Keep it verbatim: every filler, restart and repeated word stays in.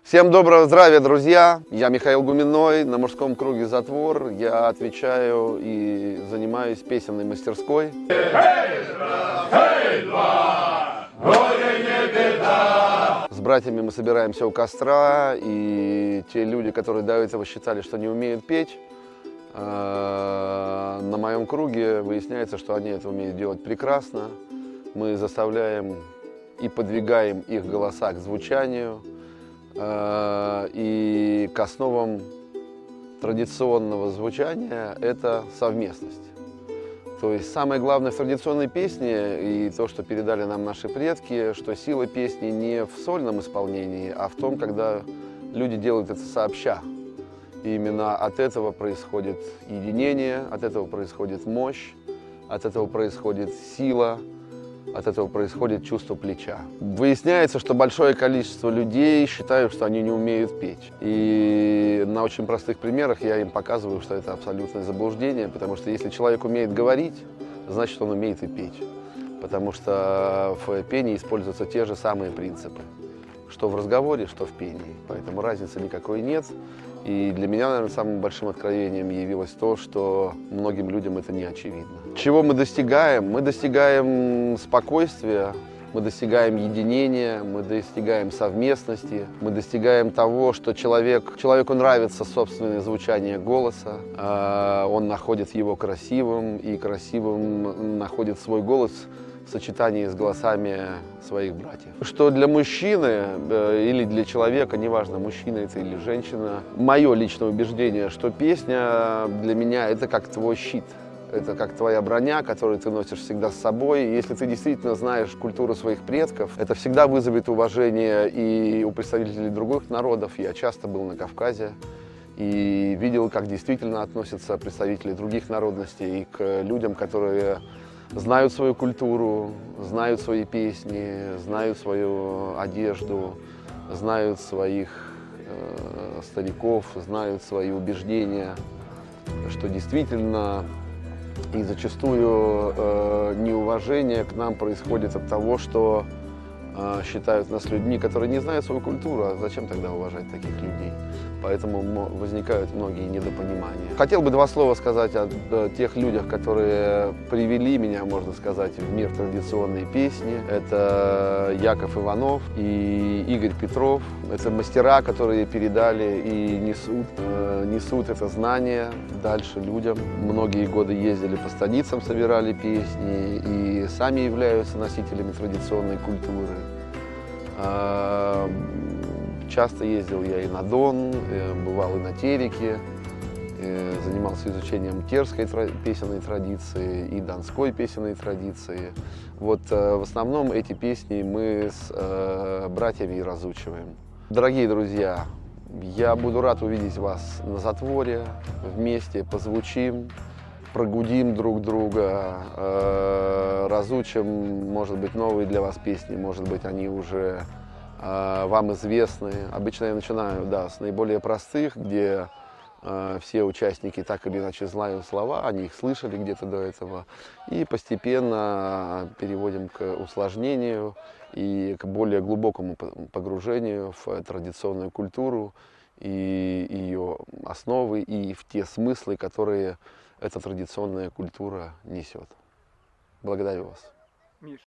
Всем доброго здравия, друзья! Я Михаил Гуменной, на мужском круге «Затвор». Я отвечаю и занимаюсь песенной мастерской. С братьями мы собираемся у костра, и те люди, которые до этого считали, что не умеют петь, на моем круге выясняется, что они это умеют делать прекрасно. Мы заставляем и подвигаем их голоса к звучанию, и к основам традиционного звучания это совместность. То есть самое главное в традиционной песне и то, что передали нам наши предки, что сила песни не в сольном исполнении, а в том, когда люди делают это сообща. И именно от этого происходит единение, от этого происходит мощь, от этого происходит сила, от этого происходит чувство плеча. Выясняется, что большое количество людей считают, что они не умеют петь. И на очень простых примерах я им показываю, что это абсолютное заблуждение, потому что если человек умеет говорить, значит, он умеет и петь. Потому что в пении используются те же самые принципы, что в разговоре, что в пении. Поэтому разницы никакой нет. И для меня, наверное, самым большим откровением явилось то, что многим людям это не очевидно. Чего мы достигаем? Мы достигаем спокойствия, мы достигаем единения, мы достигаем совместности, мы достигаем того, что человек, человеку нравится собственное звучание голоса, он находит его красивым, и красивым находит свой голос в сочетании с голосами своих братьев. Что для мужчины или для человека, неважно, мужчина это или женщина, мое личное убеждение, что песня для меня это как твой щит. Это как твоя броня, которую ты носишь всегда с собой. И если ты действительно знаешь культуру своих предков, это всегда вызовет уважение и у представителей других народов. Я часто был на Кавказе и видел, как действительно относятся представители других народностей к людям, которые знают свою культуру, знают свои песни, знают свою одежду, знают своих э, стариков, знают свои убеждения, что действительно и зачастую э, неуважение к нам происходит от того, что э, считают нас людьми, которые не знают свою культуру, а зачем тогда уважать таких людей? Поэтому возникают многие недопонимания. Хотел бы два слова сказать о, о тех людях, которые привели меня, можно сказать, в мир традиционной песни. Это Яков Иванов и Игорь Петров. Это мастера, которые передали и несут, э, несут это знание дальше людям. Многие годы ездили по станицам, собирали песни и сами являются носителями традиционной культуры. Часто ездил я и на Дон, бывал и на Тереке, занимался изучением терской песенной традиции и донской песенной традиции. Вот в основном эти песни мы с братьями и разучиваем. Дорогие друзья, я буду рад увидеть вас на Затворе, вместе позвучим, прогудим друг друга, разучим, может быть, новые для вас песни, может быть, они уже вам известны. Обычно я начинаю, да, с наиболее простых, где э, все участники так или иначе знают слова, они их слышали где-то до этого, и постепенно переводим к усложнению и к более глубокому погружению в традиционную культуру и ее основы, и в те смыслы, которые эта традиционная культура несет. Благодарю вас.